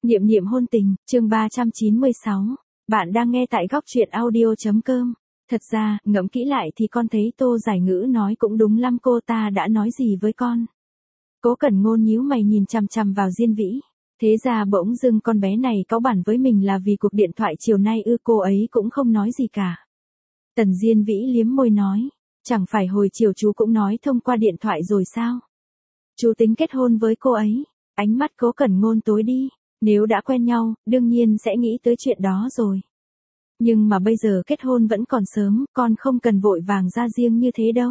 Niệm niệm hôn tình, chương 396. Bạn đang nghe tại góc truyện audio.com. Thật ra, ngẫm kỹ lại thì con thấy Tô Giải Ngữ nói cũng đúng lắm, cô ta đã nói gì với con. Cố Cẩn Ngôn nhíu mày nhìn chằm chằm vào Diên Vĩ. Thế ra bỗng dưng con bé này cáu bẳn với mình là vì cuộc điện thoại chiều nay ư? Cô ấy cũng không nói gì cả. Tần Diên Vĩ liếm môi nói. Chẳng phải hồi chiều chú cũng nói thông qua điện thoại rồi sao? Chú tính kết hôn với cô ấy. Ánh mắt Cố Cẩn Ngôn tối đi. Nếu đã quen nhau, đương nhiên sẽ nghĩ tới chuyện đó rồi. Nhưng mà bây giờ kết hôn vẫn còn sớm, con không cần vội vàng ra riêng như thế đâu.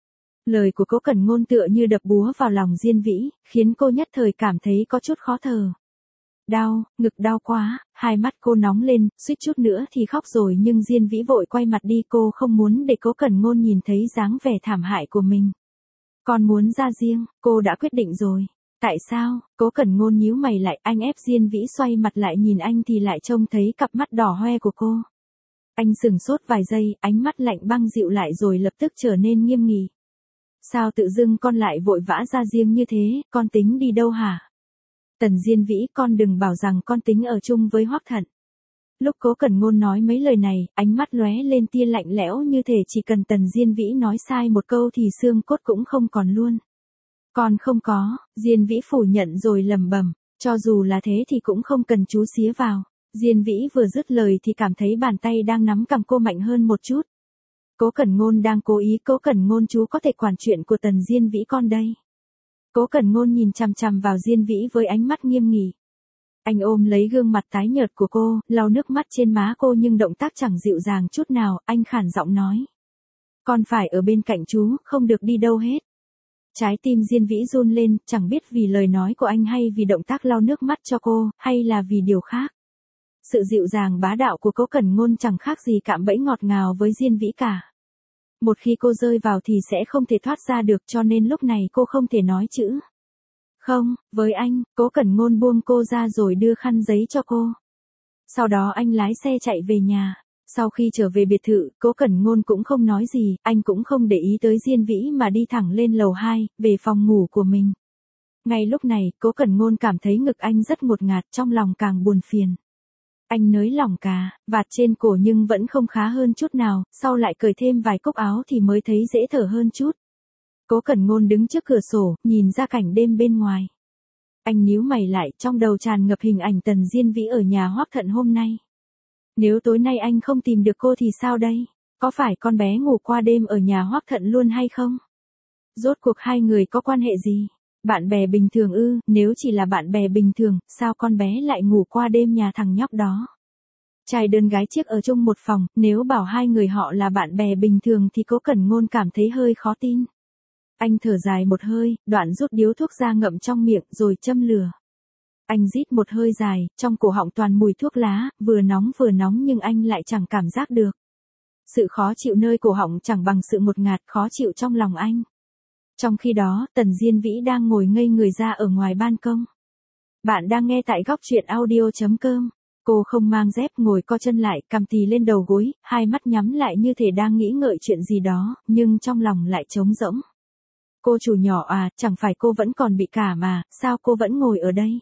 Lời của Cố Cẩn Ngôn tựa như đập búa vào lòng Diên Vĩ, khiến cô nhất thời cảm thấy có chút khó thở. Đau, ngực đau quá, hai mắt cô nóng lên, suýt chút nữa thì khóc rồi, nhưng Diên Vĩ vội quay mặt đi, cô không muốn để Cố Cẩn Ngôn nhìn thấy dáng vẻ thảm hại của mình. Con muốn ra riêng, cô đã quyết định rồi. Tại sao? Cố Cẩn Ngôn nhíu mày lại, anh ép Diên Vĩ xoay mặt lại nhìn anh thì lại trông thấy cặp mắt đỏ hoe của cô. Anh sững sốt vài giây, ánh mắt lạnh băng dịu lại rồi lập tức trở nên nghiêm nghị. Sao tự dưng con lại vội vã ra riêng như thế, con tính đi đâu hả? Tần Diên Vĩ, con đừng bảo rằng con tính ở chung với Hoắc Thận. Lúc Cố Cẩn Ngôn nói mấy lời này, ánh mắt lóe lên tia lạnh lẽo như thể chỉ cần Tần Diên Vĩ nói sai một câu thì xương cốt cũng không còn luôn. Còn không có, Diên Vĩ phủ nhận rồi lẩm bẩm, cho dù là thế thì cũng không cần chú xía vào. Diên Vĩ vừa dứt lời thì cảm thấy bàn tay đang nắm cằm cô mạnh hơn một chút. Cố Cẩn Ngôn đang cố ý, Cố Cẩn Ngôn, chú có thể quản chuyện của Tần Diên Vĩ con đây. Cố Cẩn Ngôn nhìn chằm chằm vào Diên Vĩ với ánh mắt nghiêm nghị. Anh ôm lấy gương mặt tái nhợt của cô, lau nước mắt trên má cô nhưng động tác chẳng dịu dàng chút nào, anh khản giọng nói. Con phải ở bên cạnh chú, không được đi đâu hết. Trái tim Diên Vĩ run lên, chẳng biết vì lời nói của anh hay vì động tác lau nước mắt cho cô, hay là vì điều khác. Sự dịu dàng bá đạo của Cố Cẩn Ngôn chẳng khác gì cạm bẫy ngọt ngào với Diên Vĩ cả. Một khi cô rơi vào thì sẽ không thể thoát ra được, cho nên lúc này cô không thể nói chữ. Không, với anh. Cố Cẩn Ngôn buông cô ra rồi đưa khăn giấy cho cô. Sau đó anh lái xe chạy về nhà. Sau khi trở về biệt thự, Cố Cẩn Ngôn cũng không nói gì, anh cũng không để ý tới Diên Vĩ mà đi thẳng lên lầu 2, về phòng ngủ của mình. Ngay lúc này, Cố Cẩn Ngôn cảm thấy ngực anh rất ngột ngạt, trong lòng càng buồn phiền. Anh nới lỏng cà vạt trên cổ nhưng vẫn không khá hơn chút nào, sau lại cởi thêm vài cúc áo thì mới thấy dễ thở hơn chút. Cố Cẩn Ngôn đứng trước cửa sổ, nhìn ra cảnh đêm bên ngoài. Anh nhíu mày lại, trong đầu tràn ngập hình ảnh Tần Diên Vĩ ở nhà Hoắc Thận hôm nay. Nếu tối nay anh không tìm được cô thì sao đây? Có phải con bé ngủ qua đêm ở nhà Hoắc Thận luôn hay không? Rốt cuộc hai người có quan hệ gì? Bạn bè bình thường ư? Nếu chỉ là bạn bè bình thường, sao con bé lại ngủ qua đêm nhà thằng nhóc đó? Trai đơn gái chiếc ở chung một phòng, nếu bảo hai người họ là bạn bè bình thường thì Cố Cẩn Ngôn cảm thấy hơi khó tin. Anh thở dài một hơi, đoạn rút điếu thuốc ra ngậm trong miệng rồi châm lửa. Anh rít một hơi dài, trong cổ họng toàn mùi thuốc lá, vừa nóng nhưng anh lại chẳng cảm giác được. Sự khó chịu nơi cổ họng chẳng bằng sự ngột ngạt khó chịu trong lòng anh. Trong khi đó, Tần Diên Vĩ đang ngồi ngây người ra ở ngoài ban công. Bạn đang nghe tại góc truyện audio.com. Cô không mang dép, ngồi co chân lại, cằm tì lên đầu gối, hai mắt nhắm lại như thể đang nghĩ ngợi chuyện gì đó, nhưng trong lòng lại trống rỗng. Cô chủ nhỏ à, chẳng phải cô vẫn còn bị cả mà, sao cô vẫn ngồi ở đây?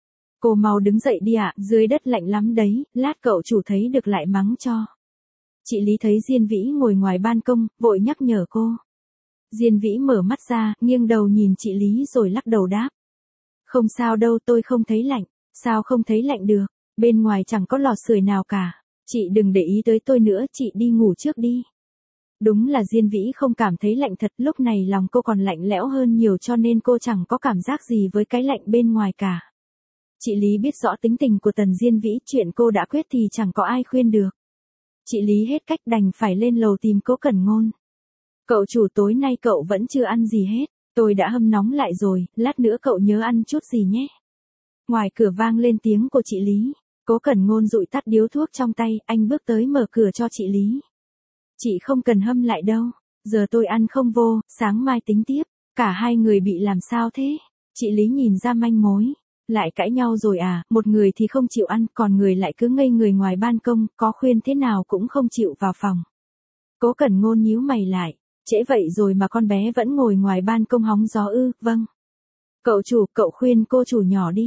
Cô mau đứng dậy đi ạ, dưới đất lạnh lắm đấy, lát cậu chủ thấy được lại mắng cho. Chị Lý thấy Diên Vĩ ngồi ngoài ban công, vội nhắc nhở cô. Diên Vĩ mở mắt ra, nghiêng đầu nhìn chị Lý rồi lắc đầu đáp. Không sao đâu, tôi không thấy lạnh. Sao không thấy lạnh được? Bên ngoài chẳng có lò sưởi nào cả. Chị đừng để ý tới tôi nữa, chị đi ngủ trước đi. Đúng là Diên Vĩ không cảm thấy lạnh thật, lúc này lòng cô còn lạnh lẽo hơn nhiều cho nên cô chẳng có cảm giác gì với cái lạnh bên ngoài cả. Chị Lý biết rõ tính tình của Tần Diên Vĩ, chuyện cô đã quyết thì chẳng có ai khuyên được. Chị Lý hết cách đành phải lên lầu tìm Cố Cẩn Ngôn. Cậu chủ, tối nay cậu vẫn chưa ăn gì hết, tôi đã hâm nóng lại rồi, lát nữa cậu nhớ ăn chút gì nhé. Ngoài cửa vang lên tiếng của chị Lý. Cố Cẩn Ngôn dụi tắt điếu thuốc trong tay, anh bước tới mở cửa cho chị Lý. Chị không cần hâm lại đâu, giờ tôi ăn không vô, sáng mai tính tiếp. Cả hai người bị làm sao thế? Chị Lý nhìn ra manh mối. Lại cãi nhau rồi à, một người thì không chịu ăn, còn người lại cứ ngây người ngoài ban công, có khuyên thế nào cũng không chịu vào phòng. Cố Cẩn Ngôn nhíu mày lại, trễ vậy rồi mà con bé vẫn ngồi ngoài ban công hóng gió ư? Vâng. Cậu chủ, cậu khuyên cô chủ nhỏ đi.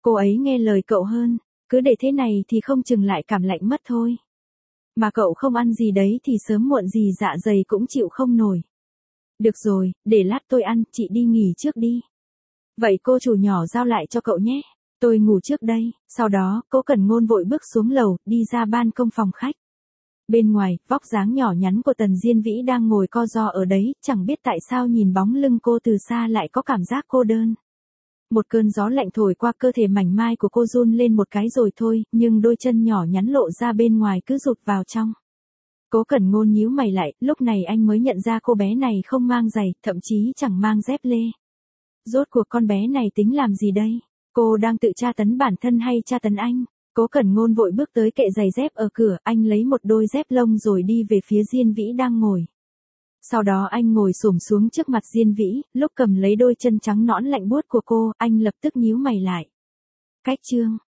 Cô ấy nghe lời cậu hơn, cứ để thế này thì không chừng lại cảm lạnh mất thôi. Mà cậu không ăn gì đấy thì sớm muộn gì dạ dày cũng chịu không nổi. Được rồi, để lát tôi ăn, chị đi nghỉ trước đi. Vậy cô chủ nhỏ giao lại cho cậu nhé. Tôi ngủ trước đây. Sau đó, Cố Cẩn Ngôn vội bước xuống lầu, đi ra ban công phòng khách. Bên ngoài, vóc dáng nhỏ nhắn của Tần Diên Vĩ đang ngồi co ro ở đấy, chẳng biết tại sao nhìn bóng lưng cô từ xa lại có cảm giác cô đơn. Một cơn gió lạnh thổi qua cơ thể mảnh mai của cô run lên một cái rồi thôi, nhưng đôi chân nhỏ nhắn lộ ra bên ngoài cứ rụt vào trong. Cố Cẩn Ngôn nhíu mày lại, lúc này anh mới nhận ra cô bé này không mang giày, thậm chí chẳng mang dép lê. Rốt cuộc con bé này tính làm gì đây? Cô đang tự tra tấn bản thân hay tra tấn anh? Cố Cẩn Ngôn vội bước tới kệ giày dép ở cửa, anh lấy một đôi dép lông rồi đi về phía Diên Vĩ đang ngồi. Sau đó anh ngồi xổm xuống trước mặt Diên Vĩ, lúc cầm lấy đôi chân trắng nõn lạnh buốt của cô, anh lập tức nhíu mày lại. Cách chương